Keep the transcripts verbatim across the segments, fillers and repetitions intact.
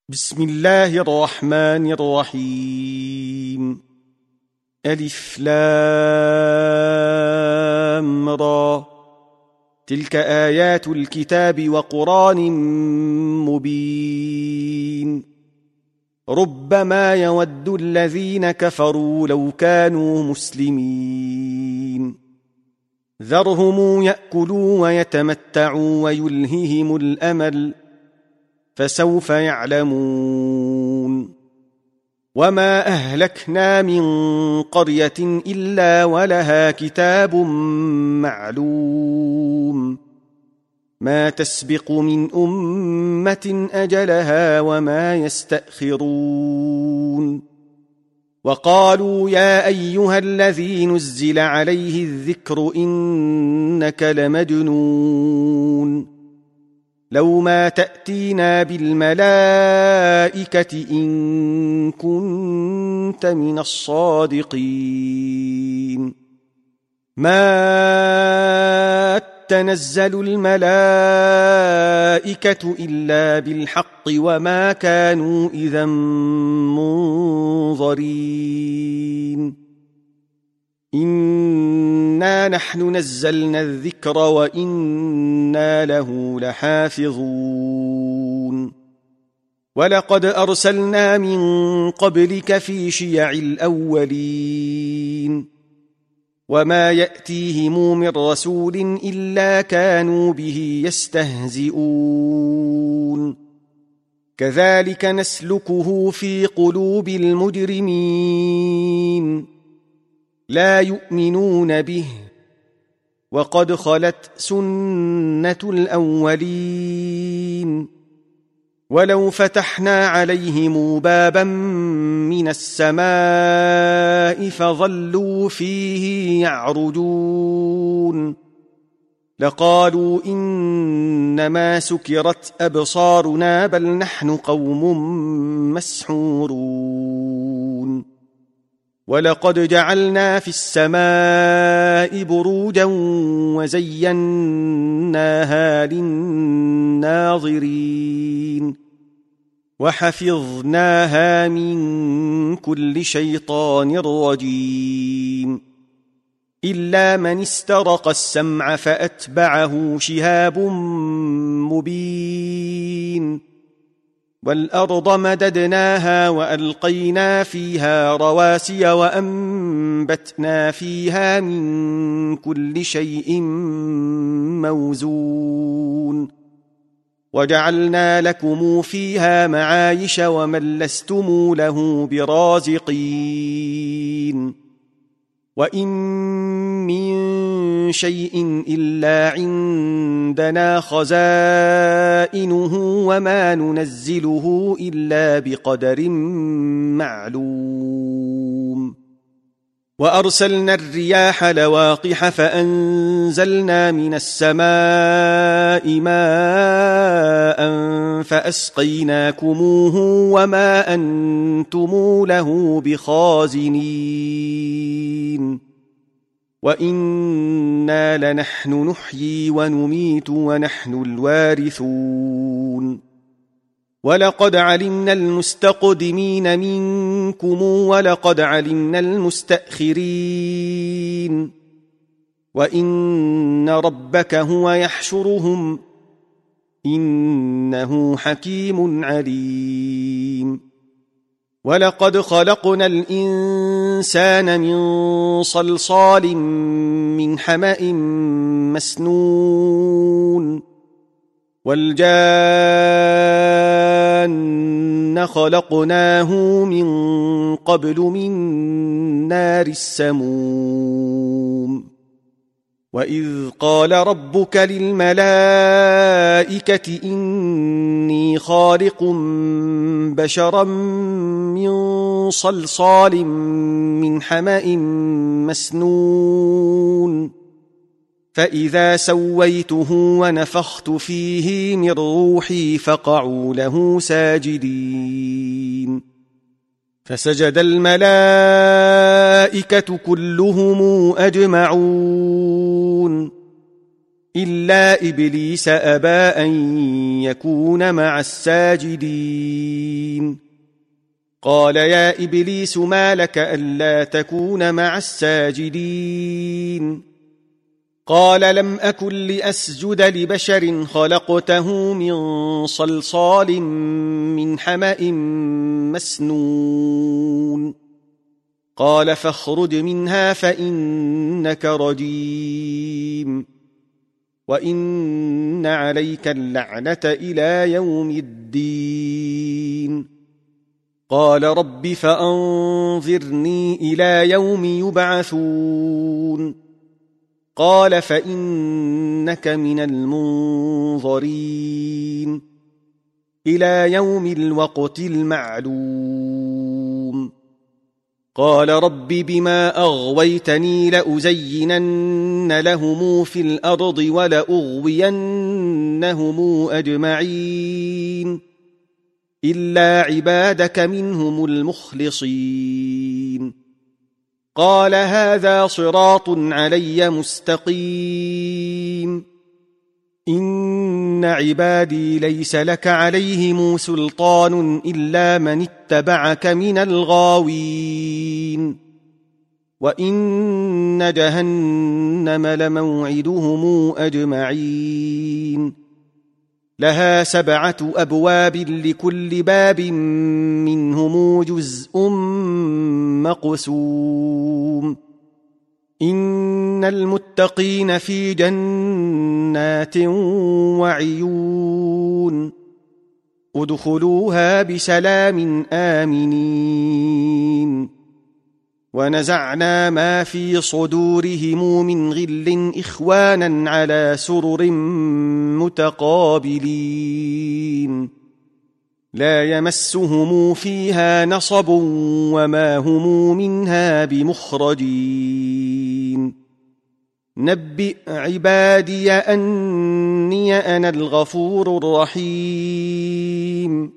بسم الله الرحمن الرحيم. ألف لام را. تلك آيات الكتاب وقرآن مبين. ربما يود الذين كفروا لو كانوا مسلمين. ذرهم يأكلوا ويتمتعوا ويلههم الأمل فسوف يعلمون. وما أهلكنا من قرية إلا ولها كتاب معلوم ما تسبق من أمة أجلها وما يستأخرون. وقالوا يا أيها الذي نزل عليه الذكر إنك لمجنون لو ما تأتينا بالملائكة إن كنت من الصادقين. ما تنزل الملائكة إلا بالحق وما كانوا إذا منظرين. إنا نحن نزلنا الذكر وإنا له لحافظون. ولقد أرسلنا من قبلك في شيع الأولين وما يأتيهم من رسول إلا كانوا به يستهزئون. كذلك نسلكه في قلوب المجرمين لا يؤمنون به وقد خلت سنة الأولين. ولو فتحنا عليهم بابا من السماء فظلوا فيه يعرجون لقالوا إنما سكرت أبصارنا بل نحن قوم مسحورون. ولقد جعلنا في السماء بروجا وزيناها للناظرين وحفظناها من كل شيطان رجيم إلا من استرق السمع فأتبعه شهاب مبين. والأرض مددناها وألقينا فيها رواسي وأنبتنا فيها من كل شيء موزون وجعلنا لكم فيها معايش ومن لستم له برازقين. وإن من شيء إلا عندنا خزائنه وما ننزله إلا بقدر معلوم. وأرسلنا الرياح لواقح فأنزلنا من السماء ماء فأسقيناكموه وما أنتم له بخازنين. وإنا لنحن نحيي ونميت ونحن الوارثون. ولقد علمنا المستقدمين منكم ولقد علمنا المستأخرين وإن ربك هو يحشرهم إنه حكيم عليم. ولقد خلقنا الإنسان من صلصال من حمأ مسنون والجان خلقناه من قبل من نار السموم. وإذ قال ربك للملائكة إني خالق بشرا من صلصال من حمأ مسنون فإذا سويته ونفخت فيه من روحي فقعوا له ساجدين. فسجد الملائكة كلهم أجمعون إلا إبليس أبى أن يكون مع الساجدين قال يا إبليس ما لك ألا تكون مع الساجدين قال لم أكن لأسجد لبشر خلقته من صلصال من حمأ مسنون قال فاخرج منها فإنك رجيم وإن عليك اللعنة إلى يوم الدين قال رب فأنظرني إلى يوم يبعثون قال فإنك من المنظرين إلى يوم الوقت المعلوم قال رب بما أغويتني لأزينن لهم في الأرض ولأغوينهم أجمعين إلا عبادك منهم المخلصين قال هذا صراط علي مستقيم إن عبادي ليس لك عليهم سلطان إلا من اتبعك من الغاوين وإن جهنم لموعدهم أجمعين لها سبعة أبواب لكل باب منهم جزء مقسوم إن المتقين في جنات وعيون ادخلوها بسلام آمنين ونزعنا ما في صدورهم من غل إخوانا على سرر متقابلين لا يمسهم فيها نصب وما هم منها بمخرجين نبئ عبادي أني أنا الغفور الرحيم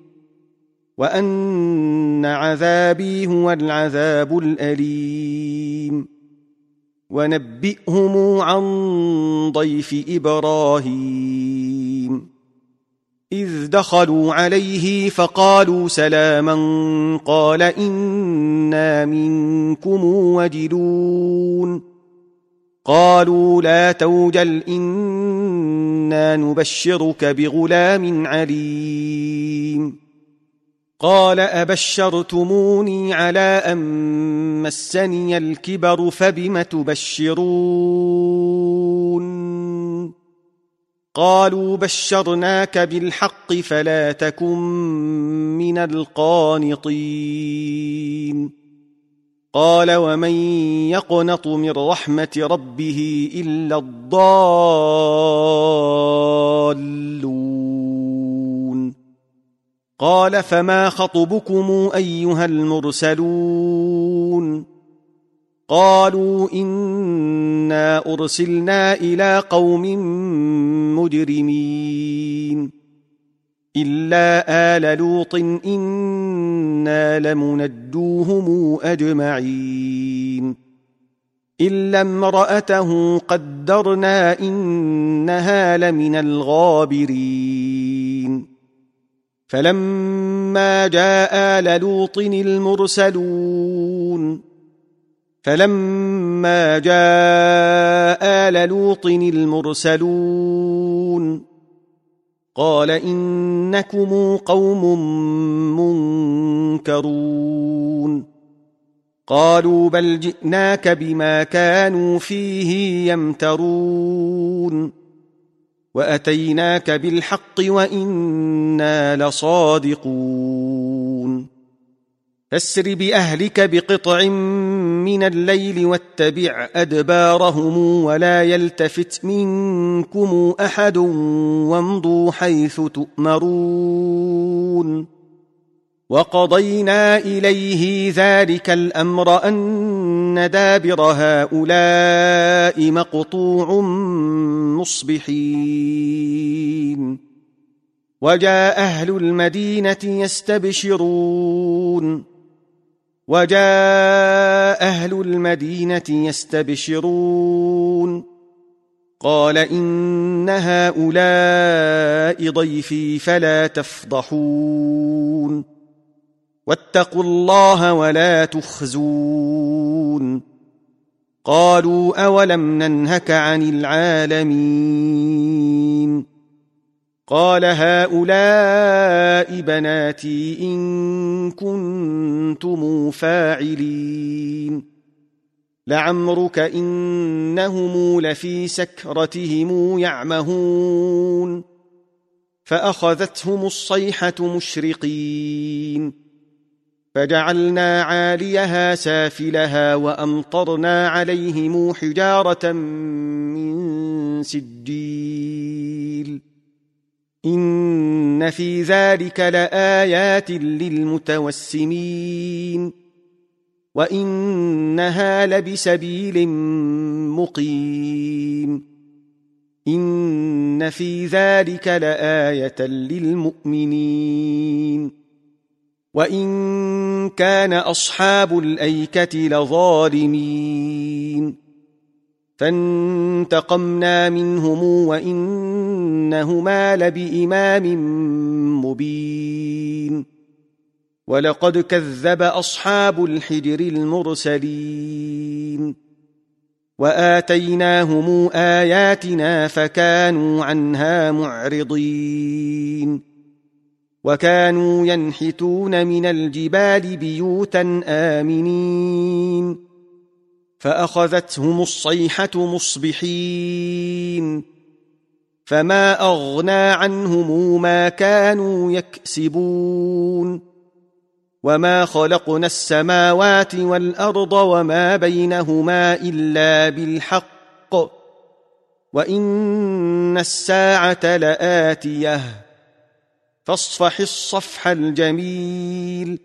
وأن عذابي هو العذاب الأليم ونبئهم عن ضيف إبراهيم إذ دخلوا عليه فقالوا سلاما قال إنا منكم وجلون قالوا لا توجل إنا نبشرك بغلام عليم قال أبشرتموني على أن مسني الكبر فبم تبشرون قالوا بشرناك بالحق فلا تكن من القانطين قال ومن يقنط من رحمة ربه إلا الضالون قال فما خطبكم أيها المرسلون قالوا إنا أرسلنا إلى قوم مجرمين إلا آل لوط إنا لمنجوهم أجمعين إلا امرأته قدرنا إنها لمن الغابرين فلما جاء آل لوط المرسلون فلما جاء آل لوط المرسلون قال إنكم قوم منكرون قالوا بل جئناك بما كانوا فيه يمترون وأتيناك بالحق وإنا لصادقون فاسر بأهلك بقطع من الليل واتبع أدبارهم ولا يلتفت منكم أحد وامضوا حيث تؤمرون وقضينا إليه ذلك الأمر أن دابر هؤلاء مقطوع مصبحين وجاء أهل المدينة يستبشرون وجاء أهل المدينة يستبشرون قال إن هؤلاء ضيفي فلا تفضحون واتقوا الله ولا تخزون قالوا أولم ننهك عن العالمين قال هؤلاء بناتي إن كنتم فاعلين لعمرك إنهم لفي سكرتهم يعمهون فأخذتهم الصيحة مشرقين فجعلنا عاليها سافلها وأمطرنا عليهم حجارة من سجيل إن في ذلك لآيات للمتوسمين وإنها لبسبيل مقيم إن في ذلك لآية للمؤمنين وإن كان أصحاب الأيكة لظالمين فانتقمنا منهم وإنهما لبإمام مبين ولقد كذب أصحاب الحجر المرسلين وآتيناهم آياتنا فكانوا عنها معرضين وكانوا ينحتون من الجبال بيوتا آمنين فأخذتهم الصيحة مصبحين فما أغنى عنهم ما كانوا يكسبون وما خلقنا السماوات والأرض وما بينهما إلا بالحق وإن الساعة لآتية فاصفح الصفح الجميل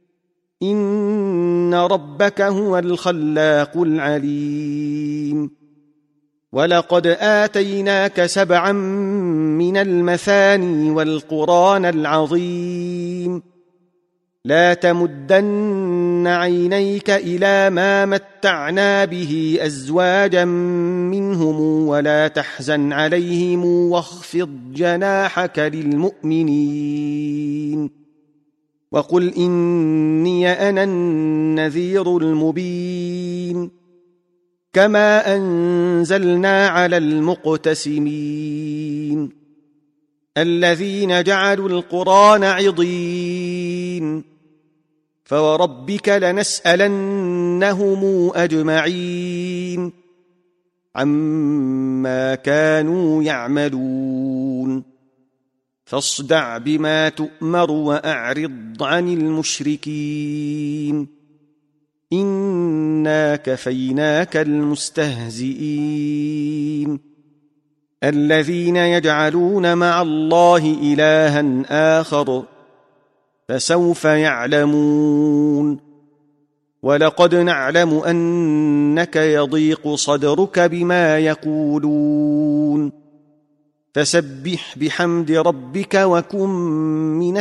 إن ربك هو الخلاق العليم ولقد آتيناك سبعا من المثاني والقرآن العظيم لا تمدن عينيك إلى ما متعنا به أزواجا منهم ولا تحزن عليهم واخفض جناحك للمؤمنين وقل إني أنا النذير المبين كما أنزلنا على المقتسمين الذين جعلوا القرآن عضين فوربك لنسألنهم أجمعين عما كانوا يعملون فاصدع بما تؤمر وأعرض عن المشركين إنا كفيناك المستهزئين الذين يجعلون مع الله إلها آخر فسوف يعلمون ولقد نعلم أنك يضيق صدرك بما يقولون فسبح بحمد ربك وكن من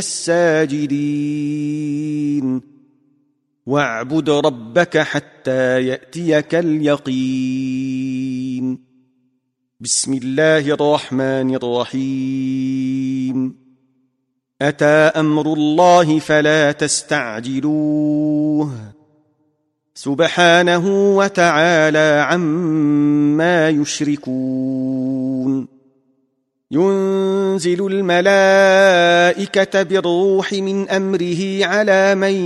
الساجدين واعبد ربك حتى يأتيك اليقين بسم الله الرحمن الرحيم أتى أمر الله فلا تستعجلوه سبحانه وتعالى عما يشركون ينزل الملائكة بالروح من أمره على من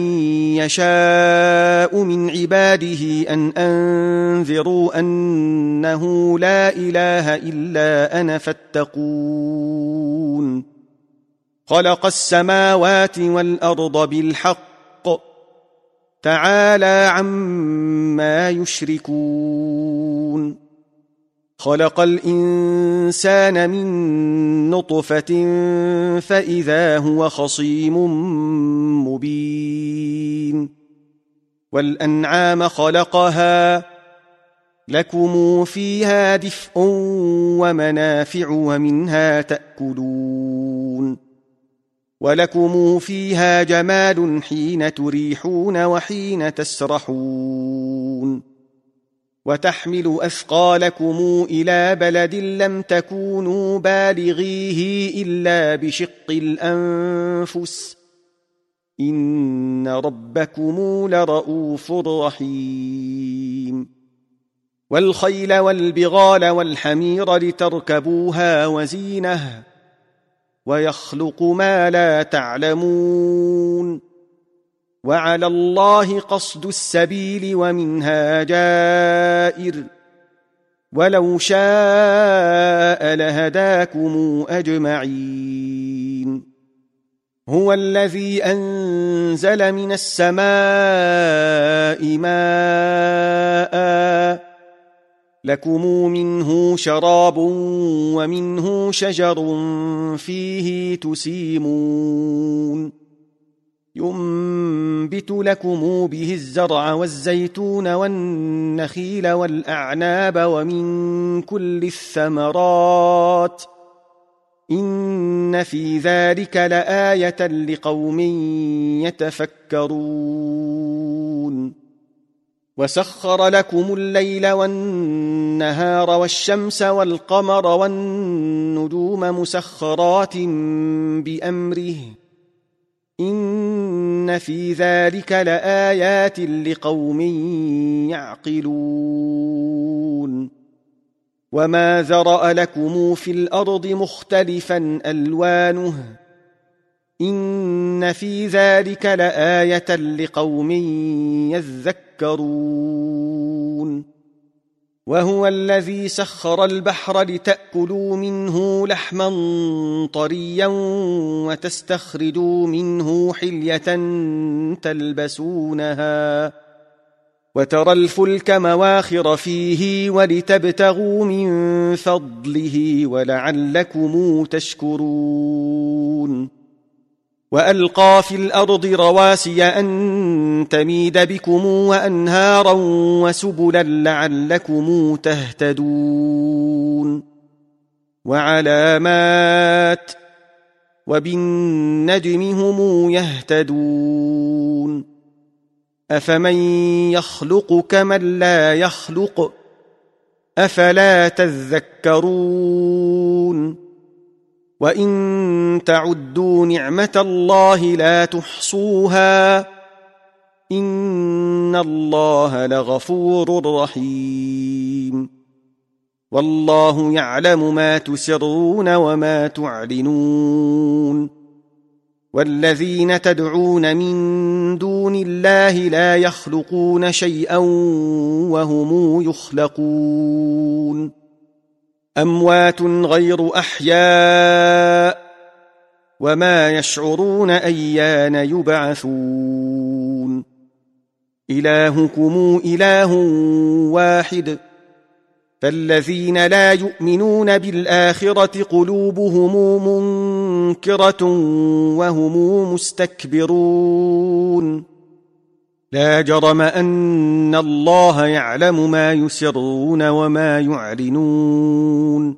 يشاء من عباده أن أنذروا أنه لا إله إلا أنا فاتقون خلق السماوات والأرض بالحق تعالى عما يشركون خلق الإنسان من نطفة فإذا هو خصيم مبين والأنعام خلقها لكم فيها دفء ومنافع ومنها تأكلون ولكم فيها جمال حين تريحون وحين تسرحون وتحمل أثقالكم إلى بلد لم تكونوا بالغيه إلا بشق الأنفس إن ربكم لرؤوف رحيم والخيل والبغال والحمير لتركبوها وزينه ويخلق ما لا تعلمون وعلى الله قصد السبيل ومنها جائر ولو شاء لهداكم أجمعين هو الذي أنزل من السماء ماء لكم منه شراب ومنه شجر فيه تسيمون ينبت لكم به الزرع والزيتون والنخيل والأعناب ومن كل الثمرات إن في ذلك لآية لقوم يتفكرون وسخر لكم الليل والنهار والشمس والقمر والنجوم مسخرات بأمره إن في ذلك لآيات لقوم يعقلون وما ذرأ لكم في الأرض مختلفا ألوانه إن في ذلك لآية لقوم يذكرون وهو الذي سخر البحر لتأكلوا منه لحما طريا وتستخرجوا منه حلية تلبسونها وترى الفلك مواخر فيه ولتبتغوا من فضله ولعلكم تشكرون وألقى في الأرض رواسي أن تميد بكم وأنهارا وسبلا لعلكم تهتدون وعلامات وبالنجم هم يهتدون أفمن يخلق كمن لا يخلق أفلا تذكرون وإن تعدوا نعمة الله لا تحصوها إن الله لغفور رحيم والله يعلم ما تسرون وما تعلنون والذين تدعون من دون الله لا يخلقون شيئا وهم يخلقون أموات غير أحياء وما يشعرون أيان يبعثون إلهكم إله واحد فالذين لا يؤمنون بالآخرة قلوبهم منكرة وهم مستكبرون لا جرم أن الله يعلم ما يسرون وما يعلنون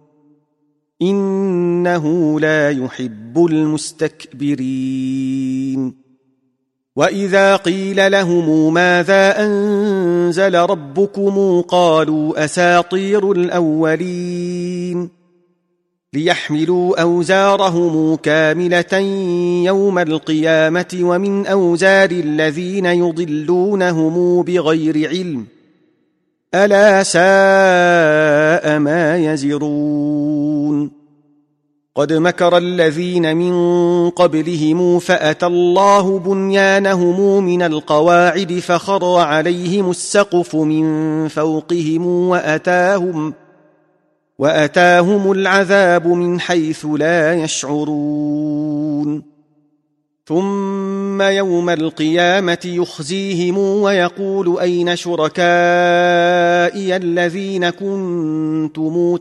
إنه لا يحب المستكبرين وإذا قيل لهم ماذا أنزل ربكم قالوا أساطير الأولين ليحملوا أوزارهم كاملة يوم القيامة ومن أوزار الذين يضلونهم بغير علم ألا ساء ما يزرون قد مكر الذين من قبلهم فأتى الله بنيانهم من القواعد فخر عليهم السقف من فوقهم وأتاهم وأتاهم العذاب من حيث لا يشعرون ثم يوم القيامة يخزيهم ويقول أين شركائي الذين كنتم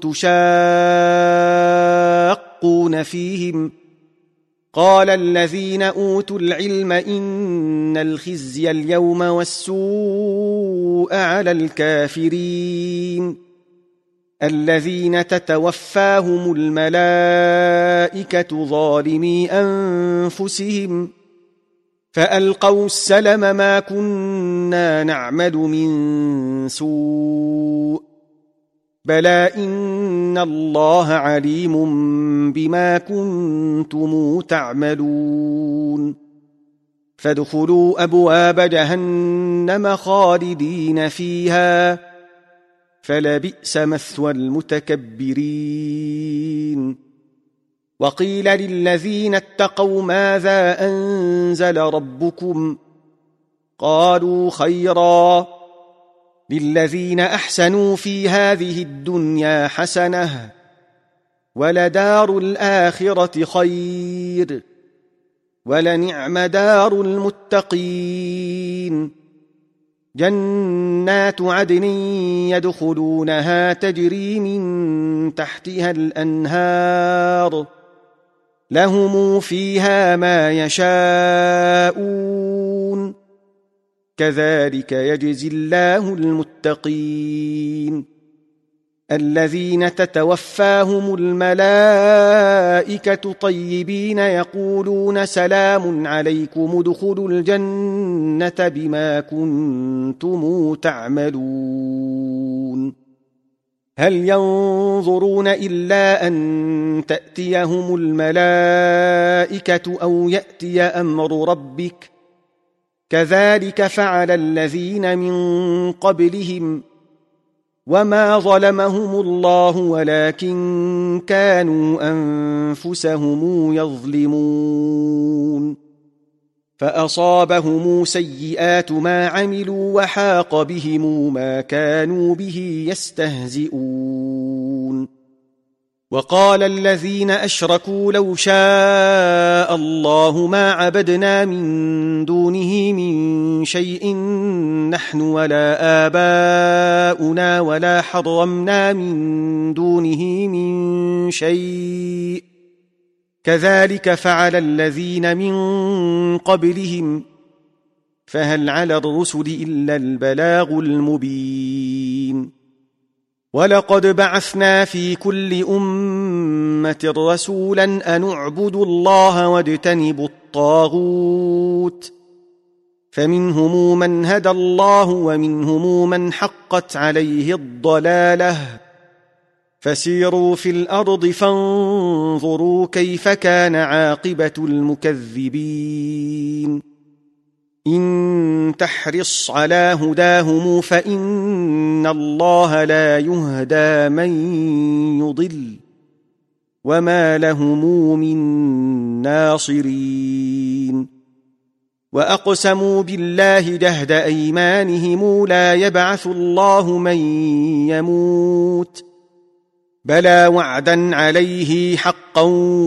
تشاقون فيهم قال الذين أوتوا العلم إن الخزي اليوم والسوء على الكافرين الذين تتوفاهم الملائكة ظالمي أنفسهم فألقوا السلم ما كنا نعمل من سوء بلى إن الله عليم بما كنتم تعملون فادخلوا أبواب جهنم خالدين فيها فلبئس مثوى المتكبرين وقيل للذين اتقوا ماذا أنزل ربكم قالوا خيرا للذين أحسنوا في هذه الدنيا حسنة ولدار الآخرة خير ولنعم دار المتقين جنات عدن يدخلونها تجري من تحتها الأنهار لهم فيها ما يشاءون كذلك يجزي الله المتقين الذين تتوفاهم الملائكة طيبين يقولون سلام عليكم ادخلوا الجنة بما كنتم تعملون هل ينظرون إلا أن تأتيهم الملائكة أو يأتي أمر ربك كذلك فعل الذين من قبلهم وما ظلمهم الله ولكن كانوا أنفسهم يظلمون فأصابهم سيئات ما عملوا وحاق بهم ما كانوا به يستهزئون وقال الذين أشركوا لو شاء الله ما عبدنا من دونه من شيء نحن ولا آباؤنا ولا حرمنا من دونه من شيء كذلك فعل الذين من قبلهم فهل على الرسل إلا البلاغ المبين ولقد بعثنا في كل أمة رسولا أن اعبدوا الله واجتنبوا الطاغوت فمنهم من هدى الله ومنهم من حقت عليه الضلالة فسيروا في الأرض فانظروا كيف كان عاقبة المكذبين إن تحرص على هداهم فإن الله لا يهدى من يضل وما لهم من ناصرين وأقسموا بالله جهد أيمانهم لا يبعث الله من يموت بلى وعدا عليه حقا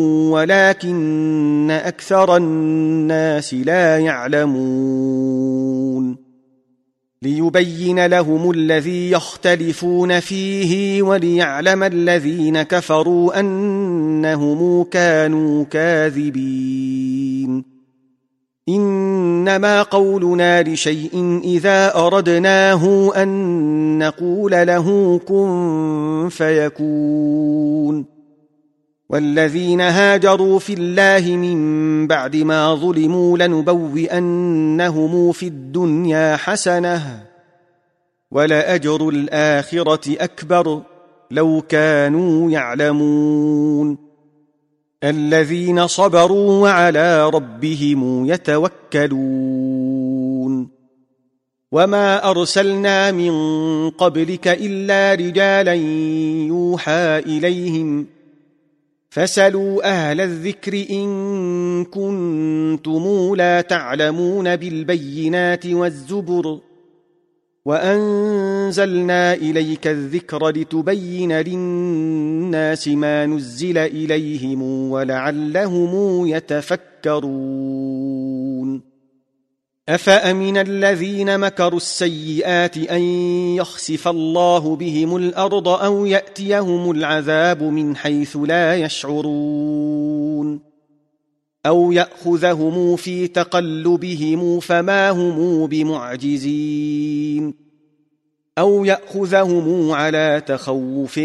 ولكن أكثر الناس لا يعلمون ليبين لهم الذي يختلفون فيه وليعلم الذين كفروا أنهم كانوا كاذبين إنما قولنا لشيء إذا أردناه أن نقول له كن فيكون والذين هاجروا في الله من بعد ما ظلموا لنبوئنهم في الدنيا حسنة ولأجر الآخرة أكبر لو كانوا يعلمون الذين صبروا وعلى ربهم يتوكلون وما أرسلنا من قبلك إلا رجالا يوحى إليهم فاسألوا أهل الذكر إن كنتم لا تعلمون بالبينات والزبر وأنزلنا إليك الذكر لتبين للناس ما نزل إليهم ولعلهم يتفكرون أفأمن الذين مكروا السيئات أن يخسف الله بهم الأرض أو يأتيهم العذاب من حيث لا يشعرون أو يأخذهم في تقلبهم فما هم بمعجزين أو يأخذهم على تخوف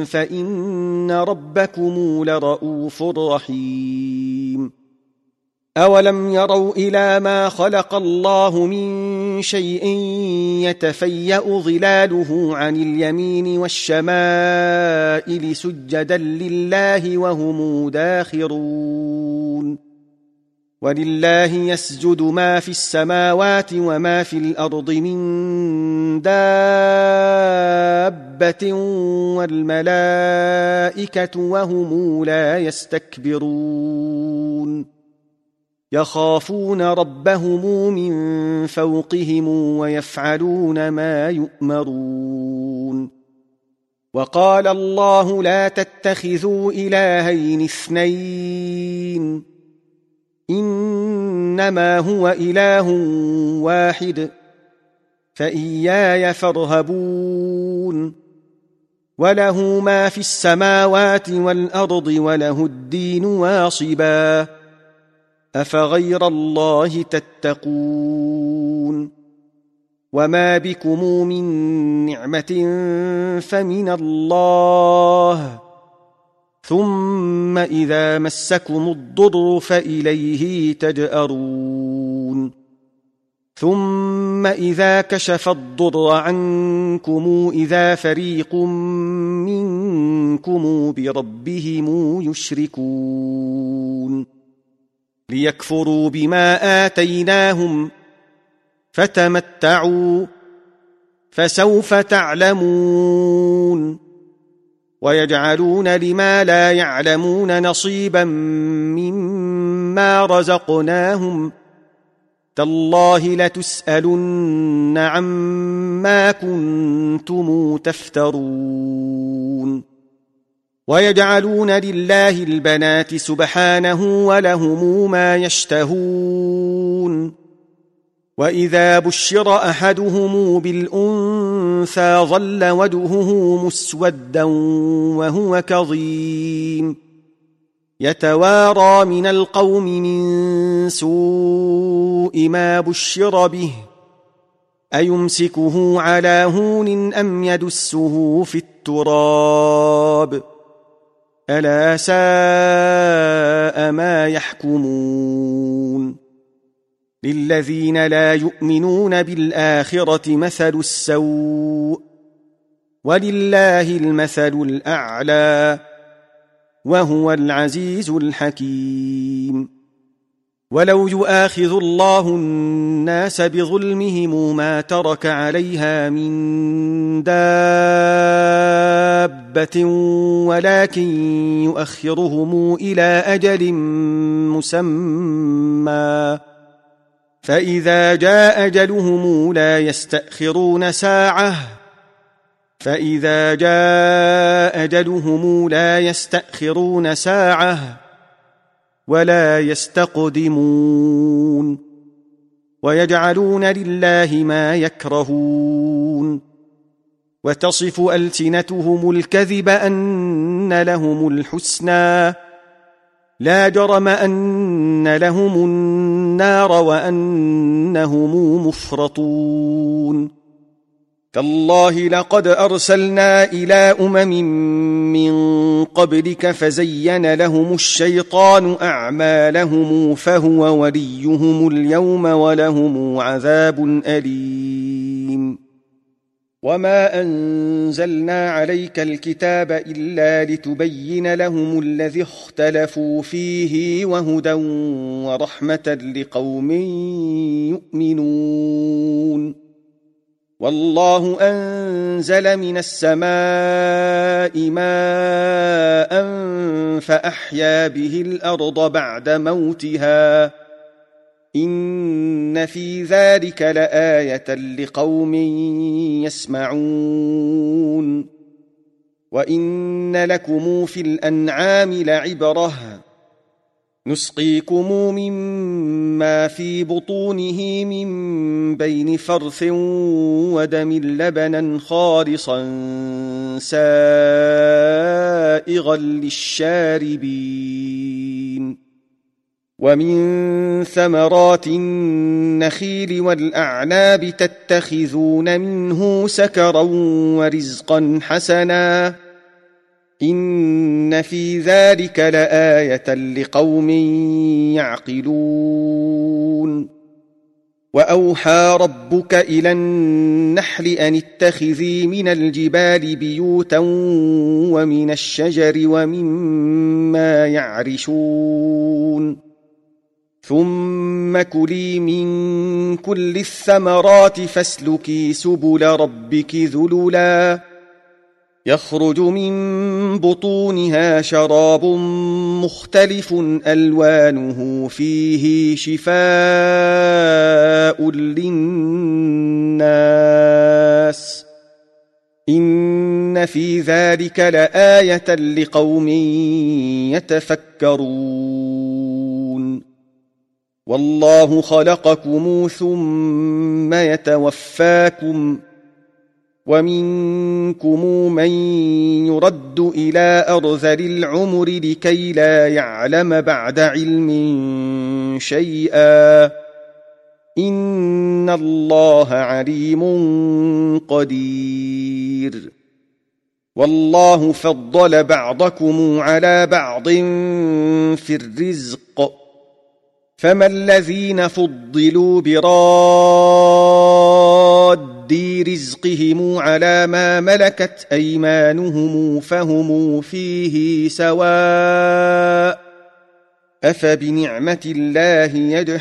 فإن ربكم لرؤوف رحيم أولم يروا إلى ما خلق الله من شيء يتفيأ ظلاله عن اليمين والشمائل سجدا لله وهم داخرون ولله يسجد ما في السماوات وما في الأرض من دابة والملائكة وهم لا يستكبرون يخافون ربهم من فوقهم ويفعلون ما يؤمرون وقال الله لا تتخذوا إلهين اثنين إنما هو إله واحد فإياي فارهبون وله ما في السماوات والأرض وله الدين واصبا أفغير الله تتقون وما بكم من نعمة فمن الله ثم إذا مسكم الضر فإليه تجأرون ثم إذا كشف الضر عنكم إذا فريق منكم بربهم يشركون ليكفروا بما آتيناهم فتمتعوا فسوف تعلمون ويجعلون لما لا يعلمون نصيبا مما رزقناهم تالله لتسألن عما كنتم تفترون ويجعلون لله البنات سبحانه ولهم ما يشتهون وإذا بشر أحدهم بالأنثى ظل وجهه مسودا وهو كظيم يتوارى من القوم من سوء ما بشر به أيمسكه على هون أم يدسه في التراب ألا ساء ما يحكمون للذين لا يؤمنون بالآخرة مثل السوء ولله المثل الأعلى وهو العزيز الحكيم ولو يؤاخذ الله الناس بظلمهم ما ترك عليها من دابة ولكن يؤخرهم إلى أجل مسمى فإذا جاء أجلهم لا يستأخرون ساعة فإذا جاء أجلهم لا يستأخرون ساعة ولا يستقدمون ويجعلون لله ما يكرهون وتصف ألسنتهم الكذب أن لهم الحسنى لا جرم أن لهم النار وأنهم مفرطون تالله لقد أرسلنا إلى أمم من قبلك فزين لهم الشيطان أعمالهم فهو وليهم اليوم ولهم عذاب أليم وما أنزلنا عليك الكتاب إلا لتبين لهم الذي اختلفوا فيه وهدى ورحمة لقوم يؤمنون والله أنزل من السماء ماء فأحيا به الأرض بعد موتها إن في ذلك لآية لقوم يسمعون وإن لكم في الأنعام لعبرة نسقيكم مما في بطونه من بين فرث ودم لبنا خالصا سائغا للشاربين ومن ثمرات النخيل والأعناب تتخذون منه سكرا ورزقا حسنا إن في ذلك لآية لقوم يعقلون وأوحى ربك إلى النحل أن اتخذي من الجبال بيوتا ومن الشجر ومما يعرشون ثم كلي من كل الثمرات فاسلكي سبل ربك ذللا يخرج من بطونها شراب مختلف ألوانه فيه شفاء للناس إن في ذلك لآية لقوم يتفكرون والله خلقكم ثم يتوفاكم ومنكم من يرد إلى أرذل العمر لكي لا يعلم بعد علم شيئا إن الله عليم قدير والله فضل بعضكم على بعض في الرزق فما الذين فضلوا براد رزقهم على ما ملكت أيمانهم فهم فيه سواء أفبنعمة الله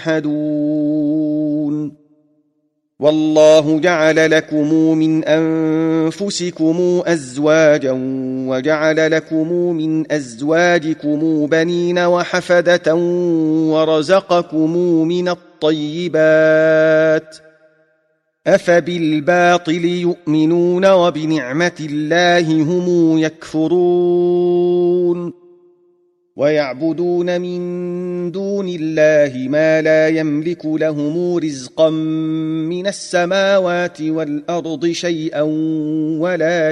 يجحدون والله جعل لكم من أنفسكم أزواجا وجعل لكم من أزواجكم بنين وحفدة ورزقكم من الطيبات أفبالباطل يؤمنون وبنعمة الله هم يكفرون ويعبدون من دون الله ما لا يملك لهم رزقا من السماوات والأرض شيئا ولا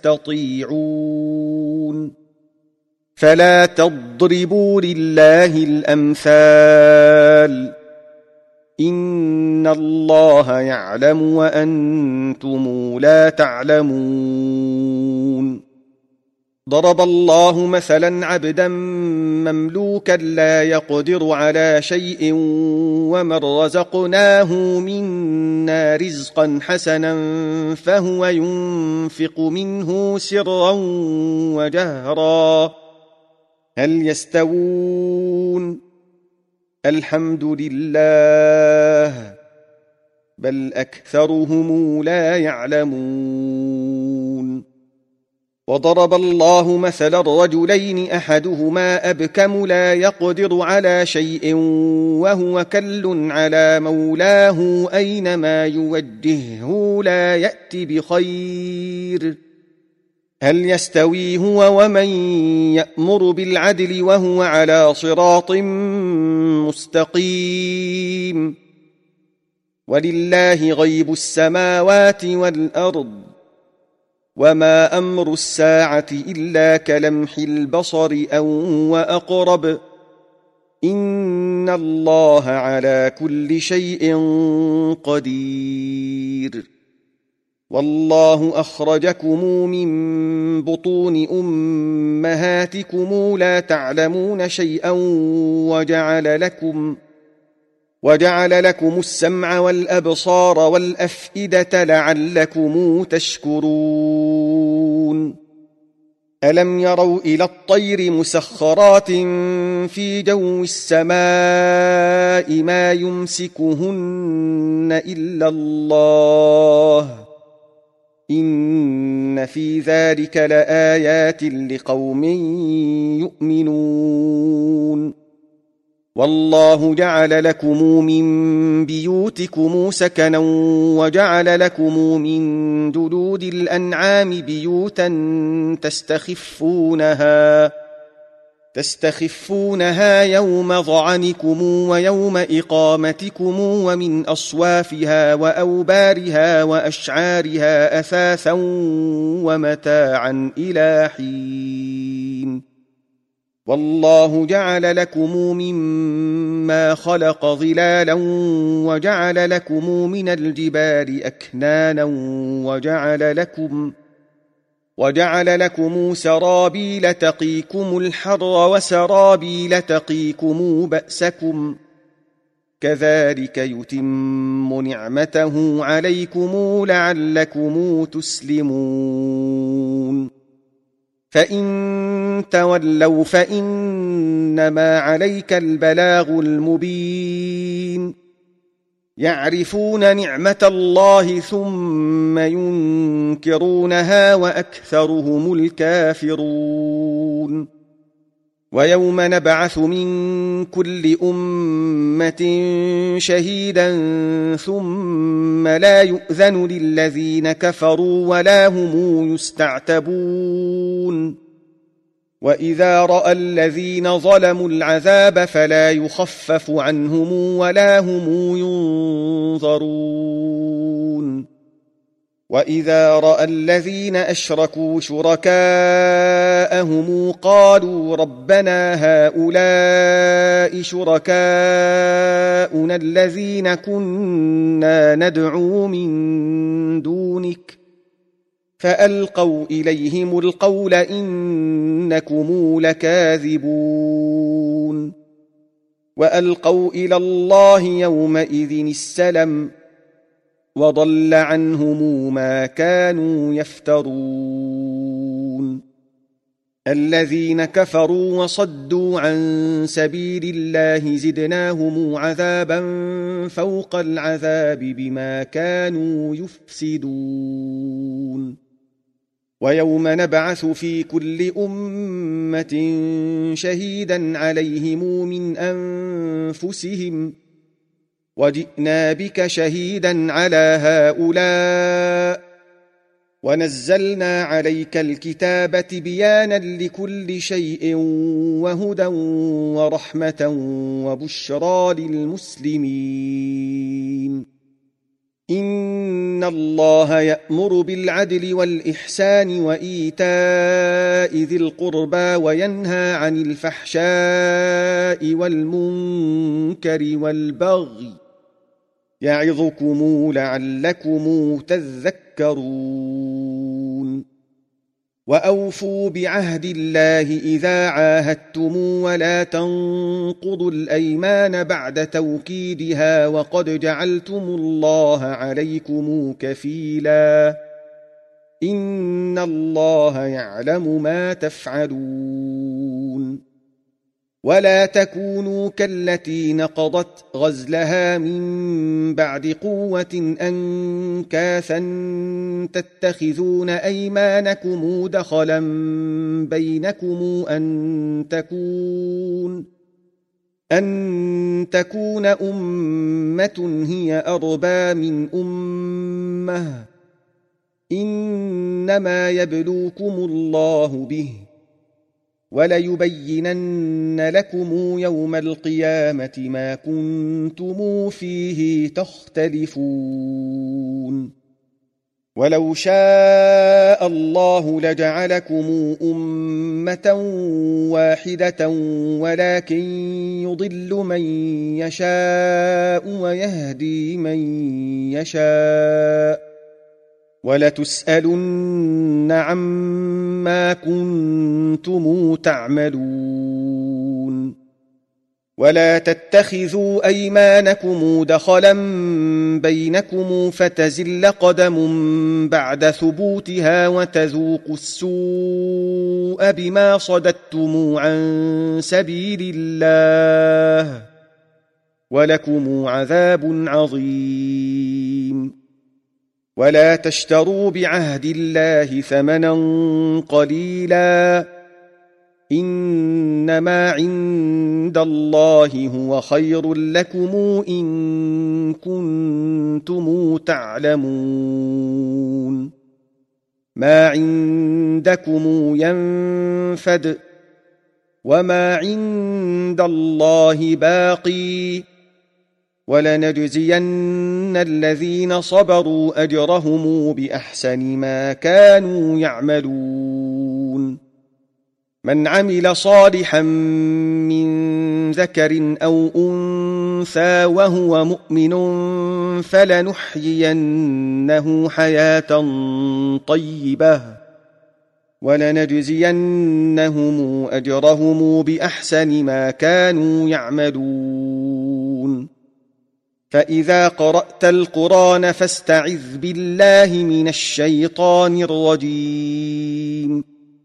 يستطيعون فلا تضربوا لله الأمثال إن الله يعلم وأنتم لا تعلمون ضرب الله مثلا عبدا مملوكا لا يقدر على شيء ومن رزقناه منا رزقا حسنا فهو ينفق منه سرا وجهرا هل يستوون الحمد لله بل أكثرهم لا يعلمون وضرب الله مثلا الرجلين أحدهما أبكم لا يقدر على شيء وهو كل على مولاه أينما يوجهه لا يأتي بخير هل يستوي هو ومن يأمر بالعدل وهو على صراط مستقيم ولله غيب السماوات والأرض وما أمر الساعة إلا كلمح البصر أو وأقرب إن الله على كل شيء قدير والله أخرجكم من بطون أمهاتكم لا تعلمون شيئا وجعل لكم وجعل لكم السمع والأبصار والأفئدة لعلكم تشكرون ألم يروا إلى الطير مسخرات في جو السماء ما يمسكهن إلا الله إن في ذلك لآيات لقوم يؤمنون والله جعل لكم من بيوتكم سكنا وجعل لكم من جلود الأنعام بيوتا تستخفونها تستخفونها يوم ظعنكم ويوم إقامتكم ومن أصوافها وأوبارها وأشعارها أثاثا ومتاعا إلى حين والله جعل لكم مما خلق ظلالا وجعل لكم من الجبال أكنانا وجعل لكم وجعل لكم سرابيل تقيكم الحر وسرابيل تقيكم بأسكم كذلك يتم نعمته عليكم لعلكم تسلمون فإن تولوا فإنما عليك البلاغ المبين يعرفون نعمة الله ثم ينكرونها وأكثرهم الكافرون ويوم نبعث من كل أمة شهيدا ثم لا يؤذن للذين كفروا ولا هم يستعتبون وإذا رأى الذين ظلموا العذاب فلا يخفف عنهم ولا هم ينظرون وإذا رأى الذين أشركوا شركاءهم قالوا ربنا هؤلاء شركاؤنا الذين كنا ندعو من دونك فألقوا إليهم القول إنكم لكاذبون وألقوا إلى الله يومئذ السلم وضل عنهم ما كانوا يفترون الذين كفروا وصدوا عن سبيل الله زدناهم عذابا فوق العذاب بما كانوا يفسدون ويوم نبعث في كل أمة شهيدا عليهم من أنفسهم وجئنا بك شهيدا على هؤلاء ونزلنا عليك الكتاب بيانا لكل شيء وهدى ورحمة وبشرى للمسلمين إن الله يأمر بالعدل والإحسان وإيتاء ذي القربى وينهى عن الفحشاء والمنكر والبغي يعظكم لعلكم تذكرون وأوفوا بعهد الله إذا عاهدتم ولا تنقضوا الأيمان بعد توكيدها وقد جعلتم الله عليكم كفيلا إن الله يعلم ما تفعلون ولا تكونوا كالتي نقضت غزلها من بعد قوة أنكاثا تتخذون أيمانكم دخلا بينكم أن تكون أن تكون أمة هي أربى من أمة إنما يبلوكم الله به وليبينن لكم يوم القيامة ما كنتم فيه تختلفون ولو شاء الله لجعلكم أمة واحدة ولكن يضل من يشاء ويهدي من يشاء ولتسألن عما كنتم تعملون ولا تتخذوا أيمانكم دخلا بينكم فتزل قدم بعد ثبوتها وتذوقوا السوء بما صددتم عن سبيل الله ولكم عذاب عظيم ولا تشتروا بعهد الله ثمنا قليلا إنما عند الله هو خير لكم إن كنتم تعلمون ما عندكم ينفد وما عند الله باقي ولنجزين الذين صبروا أجرهم بأحسن ما كانوا يعملون من عمل صالحا من ذكر أو أنثى وهو مؤمن فلنحيينه حياة طيبة ولنجزينهم أجرهم بأحسن ما كانوا يعملون فإذا قرأت القرآن فاستعذ بالله من الشيطان الرجيم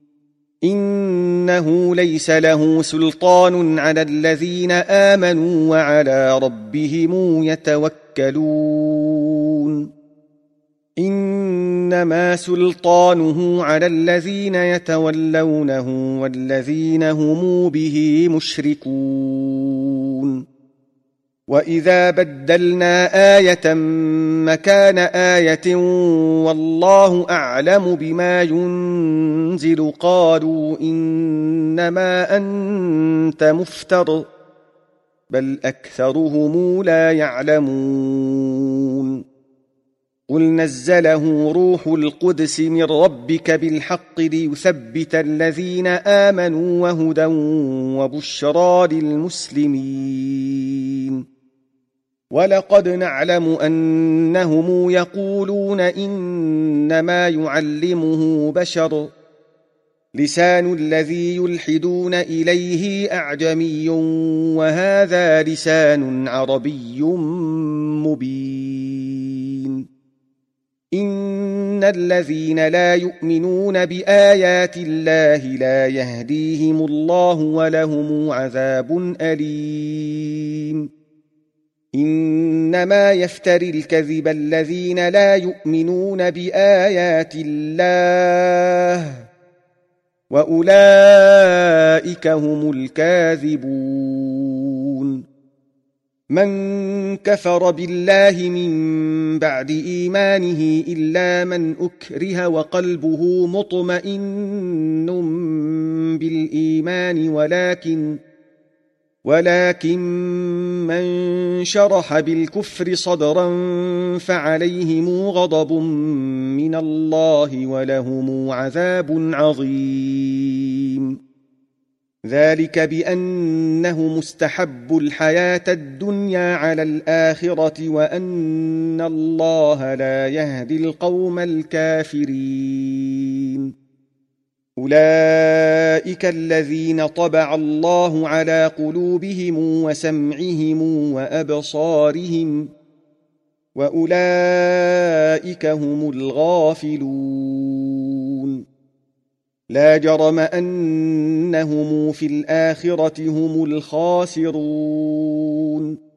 إنه ليس له سلطان على الذين آمنوا وعلى ربهم يتوكلون إنما سلطانه على الذين يتولونه والذين هم به مشركون وإذا بدلنا آية مكان آية والله أعلم بما ينزل قالوا إنما أنت مفتر بل أكثرهم لا يعلمون قل نزله روح القدس من ربك بالحق ليثبت الذين آمنوا وهدى وبشرى للمسلمين ولقد نعلم أنهم يقولون إنما يعلمه بشر لسان الذي يلحدون إليه أعجمي وهذا لسان عربي مبين إن الذين لا يؤمنون بآيات الله لا يهديهم الله ولهم عذاب أليم إنما يفتري الكذب الذين لا يؤمنون بآيات الله وأولئك هم الكاذبون من كفر بالله من بعد إيمانه إلا من أكره وقلبه مطمئن بالإيمان ولكن ولكن من شرح بالكفر صدرا فعليهم غضب من الله ولهم عذاب عظيم ذلك بأنه مستحب الحياة الدنيا على الآخرة وأن الله لا يهدي القوم الكافرين أولئك الذين طبع الله على قلوبهم وسمعهم وأبصارهم وأولئك هم الغافلون لا جرم أنهم في الآخرة هم الخاسرون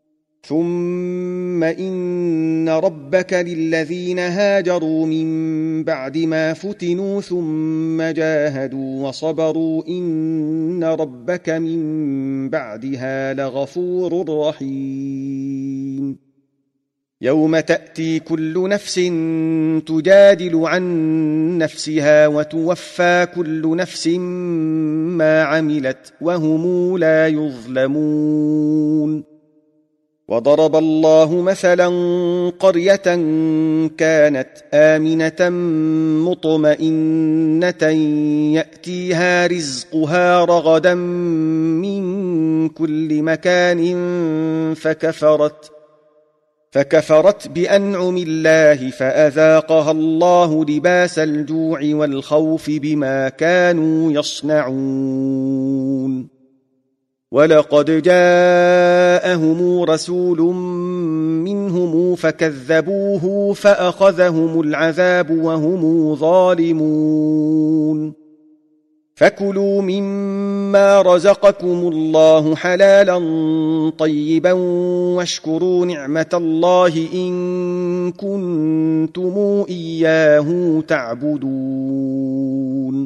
ثم إن ربك للذين هاجروا من بعد ما فتنوا ثم جاهدوا وصبروا إن ربك من بعدها لغفور رحيم يوم تأتي كل نفس تجادل عن نفسها وتوفى كل نفس ما عملت وهم لا يظلمون وضرب الله مثلا قرية كانت آمنة مطمئنة يأتيها رزقها رغدا من كل مكان فكفرت فكفرت بأنعم الله فأذاقها الله لباس الجوع والخوف بما كانوا يصنعون ولقد جاءهم رسول منهم فكذبوه فأخذهم العذاب وهم ظالمون فكلوا مما رزقكم الله حلالا طيبا واشكروا نعمة الله إن كنتم إياه تعبدون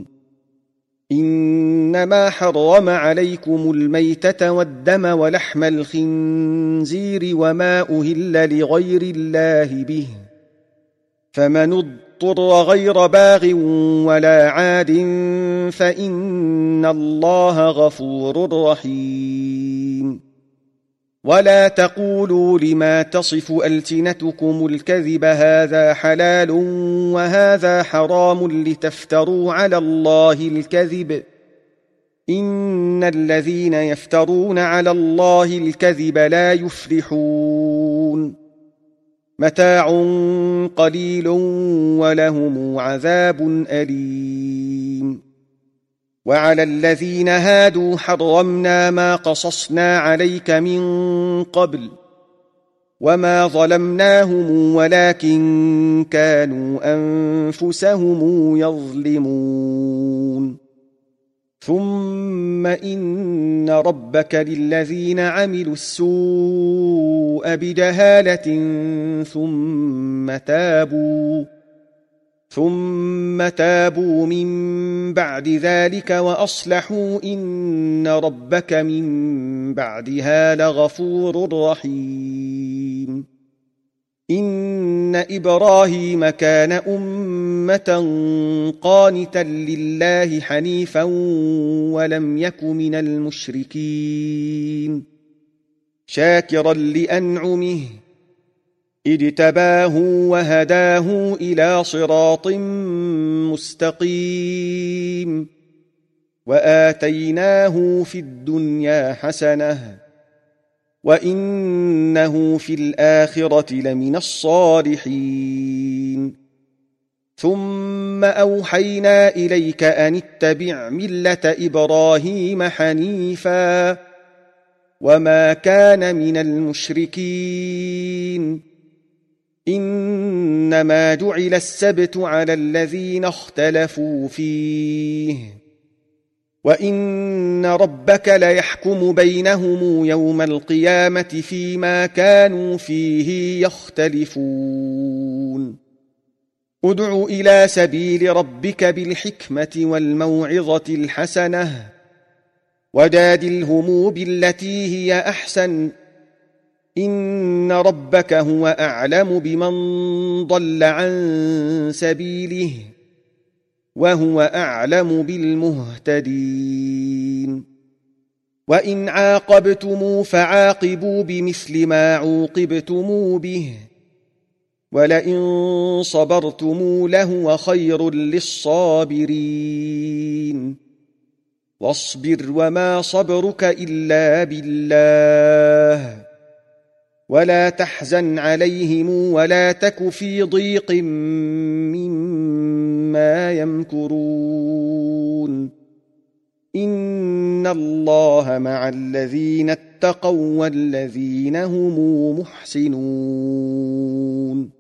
إنما حرم عليكم الميتة والدم ولحم الخنزير وما أهل لغير الله به فمن اضطر غير باغ ولا عاد فإن الله غفور رحيم ولا تقولوا لما تصف ألسنتكم الكذب هذا حلال وهذا حرام لتفتروا على الله الكذب إن الذين يفترون على الله الكذب لا يفلحون متاع قليل ولهم عذاب أليم. وعلى الذين هادوا حرمنا ما قصصنا عليك من قبل وما ظلمناهم ولكن كانوا أنفسهم يظلمون. ثم إن ربك للذين عملوا السوء بجهالة ثم تابوا ثم تابوا من بعد ذلك وأصلحوا إن ربك من بعدها لغفور رحيم. إن إبراهيم كان أمة قانتا لله حنيفا ولم يك من المشركين شاكرا لأنعمه اجتباه وهداه إلى صراط مستقيم وآتيناه في الدنيا حسنة وإنه في الآخرة لمن الصالحين. ثم أوحينا إليك أن اتبع ملة إبراهيم حنيفا وما كان من المشركين. إنما جعل السبت على الذين اختلفوا فيه وإن ربك ليحكم بينهم يوم القيامة فيما كانوا فيه يختلفون. ادع إلى سبيل ربك بالحكمة والموعظة الحسنة وجادلهم بالتي هي أحسن إن ربك هو أعلم بمن ضل عن سبيله وهو أعلم بالمهتدين. وإن عاقبتم فعاقبوا بمثل ما عوقبتم به ولئن صبرتم لهو خير للصابرين. واصبر وما صبرك إلا بالله ولا تحزن عليهم ولا تك في ضيق مما يمكرون. إن الله مع الذين اتقوا والذين هم محسنون.